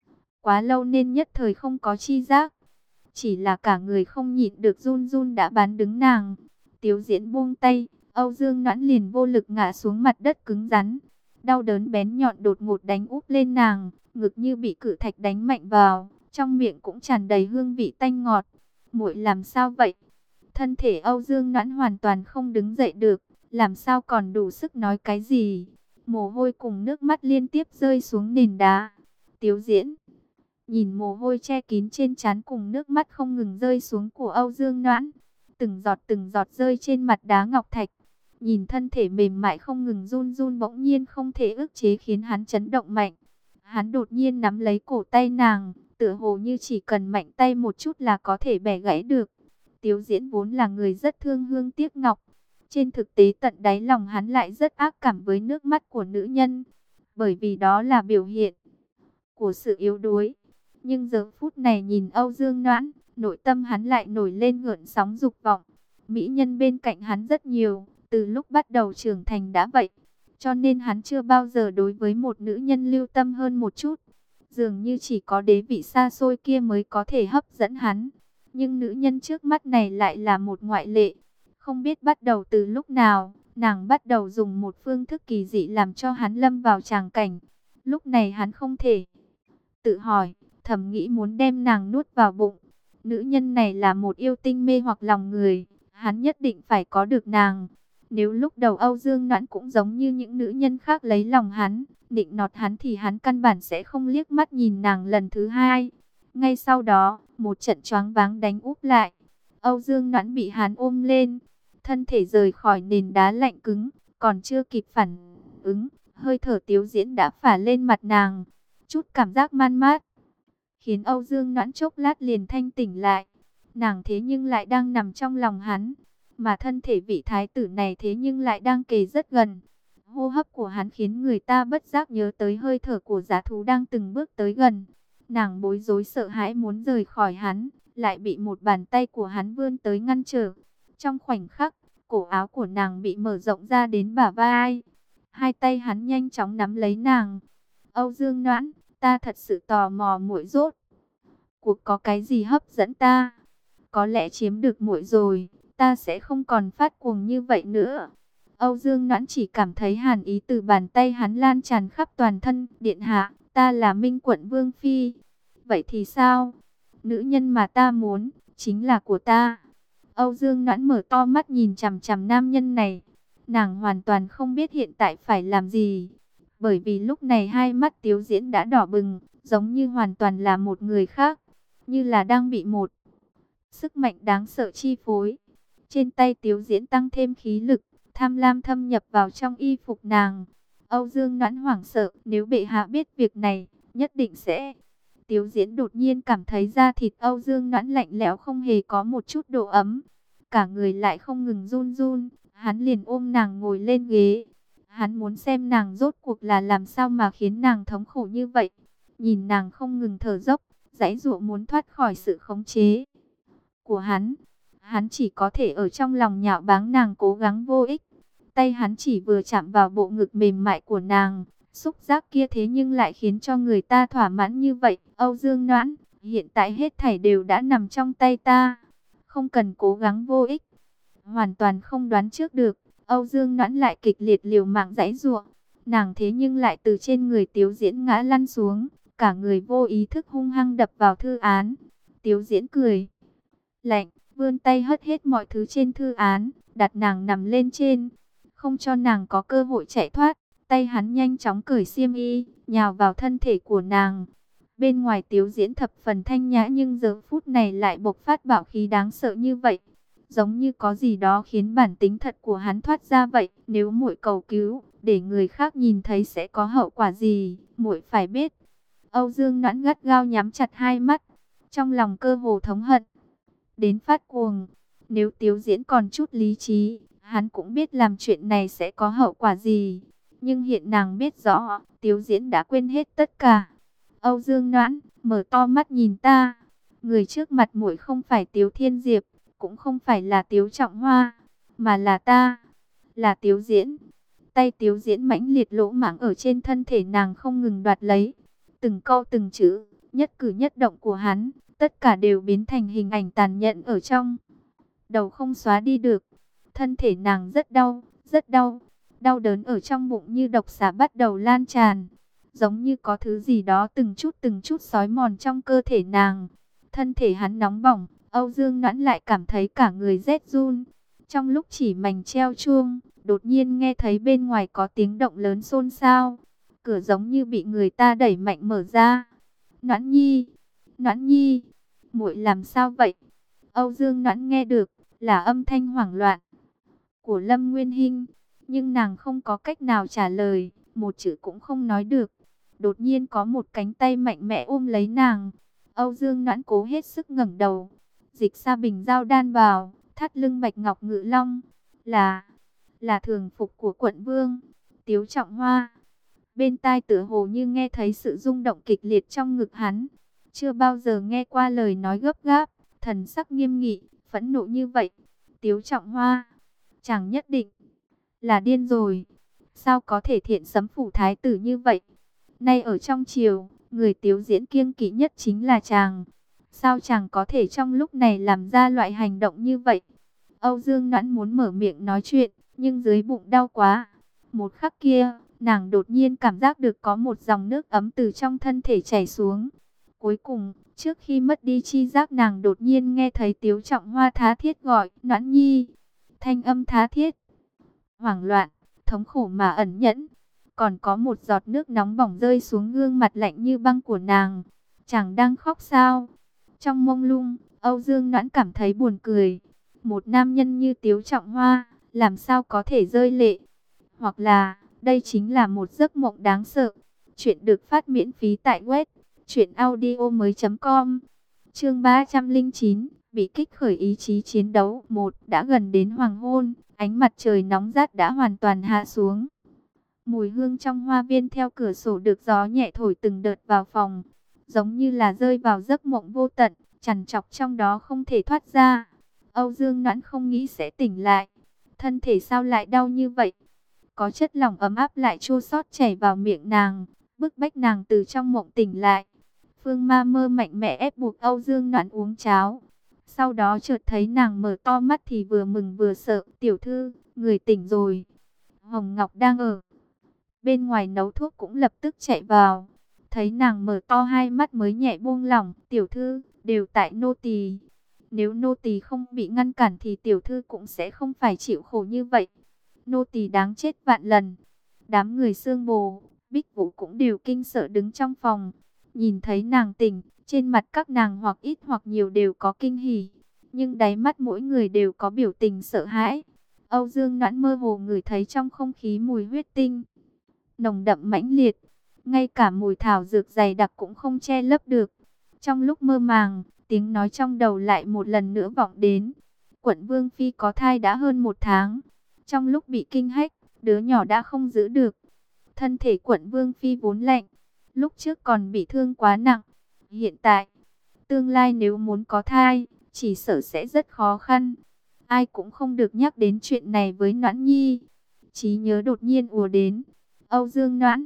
A: quá lâu nên nhất thời không có chi giác. Chỉ là cả người không nhịn được run run đã bán đứng nàng. Tiếu Diễn buông tay, Âu Dương Noãn liền vô lực ngã xuống mặt đất cứng rắn. Đau đớn bén nhọn đột ngột đánh úp lên nàng, ngực như bị cự thạch đánh mạnh vào, trong miệng cũng tràn đầy hương vị tanh ngọt. Muội làm sao vậy? Thân thể Âu Dương Noãn hoàn toàn không đứng dậy được, làm sao còn đủ sức nói cái gì? Mồ hôi cùng nước mắt liên tiếp rơi xuống nền đá. Tiếu Diễn nhìn mồ hôi che kín trên trán cùng nước mắt không ngừng rơi xuống của Âu Dương Noãn, từng giọt từng giọt rơi trên mặt đá ngọc thạch. Nhìn thân thể mềm mại không ngừng run run bỗng nhiên không thể ức chế khiến hắn chấn động mạnh. Hắn đột nhiên nắm lấy cổ tay nàng, tựa hồ như chỉ cần mạnh tay một chút là có thể bẻ gãy được. Tiếu Diễn vốn là người rất thương hương tiếc ngọc. Trên thực tế tận đáy lòng hắn lại rất ác cảm với nước mắt của nữ nhân, bởi vì đó là biểu hiện của sự yếu đuối. Nhưng giờ phút này nhìn Âu Dương Noãn, nội tâm hắn lại nổi lên gợn sóng dục vọng. Mỹ nhân bên cạnh hắn rất nhiều, từ lúc bắt đầu trưởng thành đã vậy. Cho nên hắn chưa bao giờ đối với một nữ nhân lưu tâm hơn một chút. Dường như chỉ có đế vị xa xôi kia mới có thể hấp dẫn hắn. Nhưng nữ nhân trước mắt này lại là một ngoại lệ. Không biết bắt đầu từ lúc nào, nàng bắt đầu dùng một phương thức kỳ dị làm cho hắn lâm vào tràng cảnh. Lúc này hắn không thể tự hỏi, thầm nghĩ muốn đem nàng nuốt vào bụng. Nữ nhân này là một yêu tinh mê hoặc lòng người, hắn nhất định phải có được nàng. Nếu lúc đầu Âu Dương Noãn cũng giống như những nữ nhân khác lấy lòng hắn, định nọt hắn thì hắn căn bản sẽ không liếc mắt nhìn nàng lần thứ hai. Ngay sau đó, một trận choáng váng đánh úp lại. Âu Dương Noãn bị hắn ôm lên, thân thể rời khỏi nền đá lạnh cứng, còn chưa kịp phản ứng, hơi thở Tiếu Diễn đã phả lên mặt nàng. Chút cảm giác man mát khiến Âu Dương Noãn chốc lát liền thanh tỉnh lại. Nàng thế nhưng lại đang nằm trong lòng hắn, mà thân thể vị thái tử này thế nhưng lại đang kề rất gần. Hô hấp của hắn khiến người ta bất giác nhớ tới hơi thở của dã thú đang từng bước tới gần. Nàng bối rối sợ hãi muốn rời khỏi hắn, lại bị một bàn tay của hắn vươn tới ngăn trở. Trong khoảnh khắc, cổ áo của nàng bị mở rộng ra đến bả vai. Hai tay hắn nhanh chóng nắm lấy nàng. Âu Dương Noãn, ta thật sự tò mò muội rốt cuộc có cái gì hấp dẫn ta? có lẽ chiếm được muội rồi, ta sẽ không còn phát cuồng như vậy nữa. Âu Dương Noãn chỉ cảm thấy hàn ý từ bàn tay hắn lan tràn khắp toàn thân. Điện hạ, ta là Minh Quận Vương Phi. Vậy thì sao? Nữ nhân mà ta muốn, chính là của ta. Âu Dương Noãn mở to mắt nhìn chằm chằm nam nhân này. Nàng hoàn toàn không biết hiện tại phải làm gì. Bởi vì lúc này hai mắt Tiếu Diễn đã đỏ bừng, giống như hoàn toàn là một người khác. Như là đang bị một sức mạnh đáng sợ chi phối. Trên tay Tiếu Diễn tăng thêm khí lực, tham lam thâm nhập vào trong y phục nàng. Âu Dương Noãn hoảng sợ, nếu bệ hạ biết việc này, nhất định sẽ... Tiếu Diễn đột nhiên cảm thấy da thịt Âu Dương Noãn lạnh lẽo, không hề có một chút độ ấm. Cả người lại không ngừng run run, hắn liền ôm nàng ngồi lên ghế. Hắn muốn xem nàng rốt cuộc là làm sao mà khiến nàng thống khổ như vậy. Nhìn nàng không ngừng thở dốc, giãy giụa muốn thoát khỏi sự khống chế của hắn. Hắn chỉ có thể ở trong lòng nhạo báng nàng cố gắng vô ích. Tay hắn chỉ vừa chạm vào bộ ngực mềm mại của nàng. Xúc giác kia thế nhưng lại khiến cho người ta thỏa mãn như vậy. Âu Dương Noãn, hiện tại hết thảy đều đã nằm trong tay ta. Không cần cố gắng vô ích. Hoàn toàn không đoán trước được. Âu Dương Noãn lại kịch liệt liều mạng giãy giụa. Nàng thế nhưng lại từ trên người Tiếu Diễn ngã lăn xuống. Cả người vô ý thức hung hăng đập vào thư án. Tiếu Diễn cười lạnh, vươn tay hất hết mọi thứ trên thư án, đặt nàng nằm lên trên, không cho nàng có cơ hội chạy thoát. Tay hắn nhanh chóng cởi xiêm y, nhào vào thân thể của nàng. Bên ngoài Tiếu Diễn thập phần thanh nhã, nhưng giờ phút này lại bộc phát bạo khí đáng sợ như vậy. Giống như có gì đó khiến bản tính thật của hắn thoát ra vậy. Nếu muội cầu cứu, để người khác nhìn thấy sẽ có hậu quả gì, muội phải biết. Âu Dương Noãn gắt gao nhắm chặt hai mắt, trong lòng cơ hồ thống hận đến phát cuồng. Nếu Tiếu Diễn còn chút lý trí, hắn cũng biết làm chuyện này sẽ có hậu quả gì. Nhưng hiện nàng biết rõ, Tiếu Diễn đã quên hết tất cả. Âu Dương Noãn, mở to mắt nhìn ta. Người trước mặt muội không phải Tiếu Thiên Diệp, cũng không phải là Tiếu Trọng Hoa, mà là ta, là Tiếu Diễn. Tay Tiếu Diễn mãnh liệt lỗ mãng ở trên thân thể nàng không ngừng đoạt lấy. Từng câu từng chữ, nhất cử nhất động của hắn, tất cả đều biến thành hình ảnh tàn nhẫn ở trong đầu không xóa đi được. Thân thể nàng rất đau, rất đau. Đau đớn ở trong bụng như độc xà bắt đầu lan tràn. Giống như có thứ gì đó từng chút từng chút xói mòn trong cơ thể nàng. Thân thể hắn nóng bỏng, Âu Dương Noãn lại cảm thấy cả người rét run. Trong lúc chỉ mảnh treo chuông, đột nhiên nghe thấy bên ngoài có tiếng động lớn xôn xao. Cửa giống như bị người ta đẩy mạnh mở ra. Noãn Nhi, Noãn Nhi, muội làm sao vậy? Âu Dương Noãn nghe được là âm thanh hoảng loạn của Lâm Nguyên Hinh, nhưng nàng không có cách nào trả lời, một chữ cũng không nói được. Đột nhiên có một cánh tay mạnh mẽ ôm lấy nàng. Âu Dương Noãn cố hết sức ngẩng đầu, dịch sa bình dao đan vào, thắt lưng bạch ngọc ngự long, là là thường phục của quận vương Tiếu Trọng Hoa. Bên tai tựa hồ như nghe thấy sự rung động kịch liệt trong ngực hắn. Chưa bao giờ nghe qua lời nói gấp gáp, thần sắc nghiêm nghị, phẫn nộ như vậy. Tiếu Trọng Hoa, chàng nhất định là điên rồi. Sao có thể thiện sấm phủ thái tử như vậy? Nay ở trong triều, người Tiếu Diễn kiêng kỵ nhất chính là chàng. Sao chàng có thể trong lúc này làm ra loại hành động như vậy? Âu Dương Noãn muốn mở miệng nói chuyện, nhưng dưới bụng đau quá. Một khắc kia, nàng đột nhiên cảm giác được có một dòng nước ấm từ trong thân thể chảy xuống. Cuối cùng, trước khi mất đi chi giác, nàng đột nhiên nghe thấy Tiếu Trọng Hoa tha thiết gọi, Noãn Nhi. Thanh âm tha thiết, hoảng loạn, thống khổ mà ẩn nhẫn. Còn có một giọt nước nóng bỏng rơi xuống gương mặt lạnh như băng của nàng. Chàng đang khóc sao? Trong mông lung, Âu Dương Noãn cảm thấy buồn cười. Một nam nhân như Tiếu Trọng Hoa, làm sao có thể rơi lệ? Hoặc là, đây chính là một giấc mộng đáng sợ. Chuyện được phát miễn phí tại web truyện audio mới chấm com. Chương ba trăm linh chín, bị kích khởi ý chí chiến đấu. Một, đã gần đến hoàng hôn, ánh mặt trời nóng rát đã hoàn toàn hạ xuống. Mùi hương trong hoa viên theo cửa sổ được gió nhẹ thổi từng đợt vào phòng, giống như là rơi vào giấc mộng vô tận, trằn trọc trong đó không thể thoát ra. Âu Dương Noãn không nghĩ sẽ tỉnh lại. Thân thể sao lại đau như vậy? Có chất lỏng ấm áp lại chua xót chảy vào miệng nàng, bức bách nàng từ trong mộng tỉnh lại. Phương Ma Mơ mạnh mẽ ép buộc Âu Dương Noãn uống cháo. Sau đó chợt thấy nàng mở to mắt thì vừa mừng vừa sợ. Tiểu thư, người tỉnh rồi. Hồng Ngọc đang ở bên ngoài nấu thuốc cũng lập tức chạy vào. Thấy nàng mở to hai mắt mới nhẹ buông lỏng. Tiểu thư, đều tại nô tỳ. Nếu nô tỳ không bị ngăn cản thì tiểu thư cũng sẽ không phải chịu khổ như vậy. Nô tỳ đáng chết vạn lần. Đám người Xương Bồ, Bích Vũ cũng đều kinh sợ đứng trong phòng. Nhìn thấy nàng tỉnh, trên mặt các nàng hoặc ít hoặc nhiều đều có kinh hỉ. Nhưng đáy mắt mỗi người đều có biểu tình sợ hãi. Âu Dương Noãn mơ hồ ngửi thấy trong không khí mùi huyết tinh nồng đậm mãnh liệt. Ngay cả mùi thảo dược dày đặc cũng không che lấp được. Trong lúc mơ màng, tiếng nói trong đầu lại một lần nữa vọng đến. Quận Vương Phi có thai đã hơn một tháng. Trong lúc bị kinh hách, đứa nhỏ đã không giữ được. Thân thể Quận Vương Phi vốn lạnh, lúc trước còn bị thương quá nặng. Hiện tại, tương lai nếu muốn có thai, chỉ sợ sẽ rất khó khăn. Ai cũng không được nhắc đến chuyện này với Noãn Nhi. Trí nhớ đột nhiên ùa đến. Âu Dương Noãn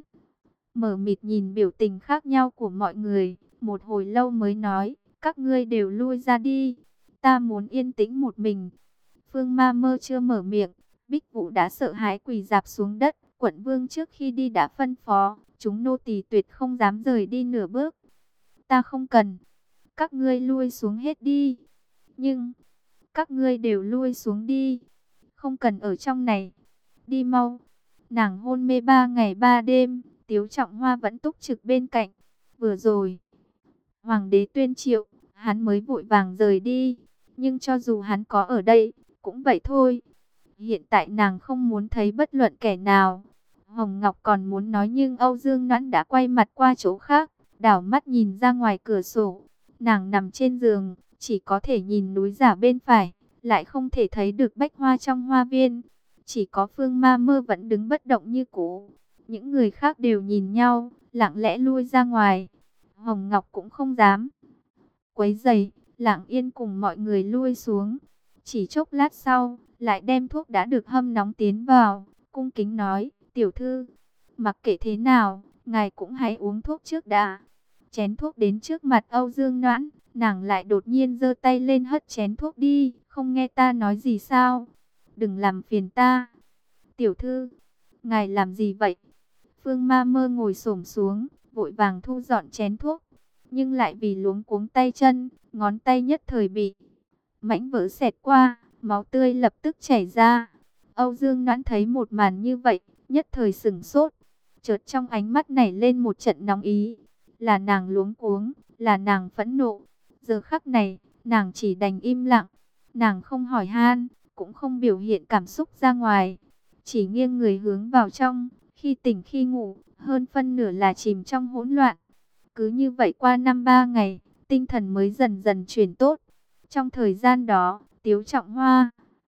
A: mở mịt nhìn biểu tình khác nhau của mọi người, một hồi lâu mới nói, các ngươi đều lui ra đi, ta muốn yên tĩnh một mình. Phương Ma Mơ chưa mở miệng, Bích Vũ đã sợ hãi quỳ rạp xuống đất. Quận Vương trước khi đi đã phân phó, chúng nô tỳ tuyệt không dám rời đi nửa bước. Ta không cần, các ngươi lui xuống hết đi. Nhưng, các ngươi đều lui xuống đi, không cần ở trong này, đi mau. Nàng hôn mê ba ngày ba đêm, Tiếu Trọng Hoa vẫn túc trực bên cạnh. Vừa rồi, Hoàng đế tuyên triệu, hắn mới vội vàng rời đi. Nhưng cho dù hắn có ở đây, cũng vậy thôi. Hiện tại nàng không muốn thấy bất luận kẻ nào. Hồng Ngọc còn muốn nói nhưng Âu Dương Noãn đã quay mặt qua chỗ khác, đảo mắt nhìn ra ngoài cửa sổ. Nàng nằm trên giường, chỉ có thể nhìn núi giả bên phải, lại không thể thấy được bách hoa trong hoa viên. Chỉ có Phương Ma Mơ vẫn đứng bất động như cũ. Những người khác đều nhìn nhau, lặng lẽ lui ra ngoài. Hồng Ngọc cũng không dám quấy rầy, lặng yên cùng mọi người lui xuống. Chỉ chốc lát sau, lại đem thuốc đã được hâm nóng tiến vào, cung kính nói, tiểu thư, mặc kệ thế nào, ngài cũng hãy uống thuốc trước đã. Chén thuốc đến trước mặt Âu Dương Noãn, nàng lại đột nhiên giơ tay lên hất chén thuốc đi, không nghe ta nói gì sao? Đừng làm phiền ta. Tiểu thư, ngài làm gì vậy? Phương Ma Mơ ngồi xổm xuống, vội vàng thu dọn chén thuốc, nhưng lại vì luống cuống tay chân, ngón tay nhất thời bị mảnh vỡ xẹt qua, máu tươi lập tức chảy ra. Âu Dương Noãn thấy một màn như vậy, nhất thời sửng sốt, chợt trong ánh mắt nảy lên một trận nóng ý. Là nàng luống cuống, là nàng phẫn nộ. Giờ khắc này, nàng chỉ đành im lặng, nàng không hỏi han, cũng không biểu hiện cảm xúc ra ngoài, chỉ nghiêng người hướng vào trong, khi tỉnh khi ngủ, hơn phân nửa là chìm trong hỗn loạn. Cứ như vậy qua năm ba ngày, tinh thần mới dần dần chuyển tốt. Trong thời gian đó, Tiếu Trọng Hoa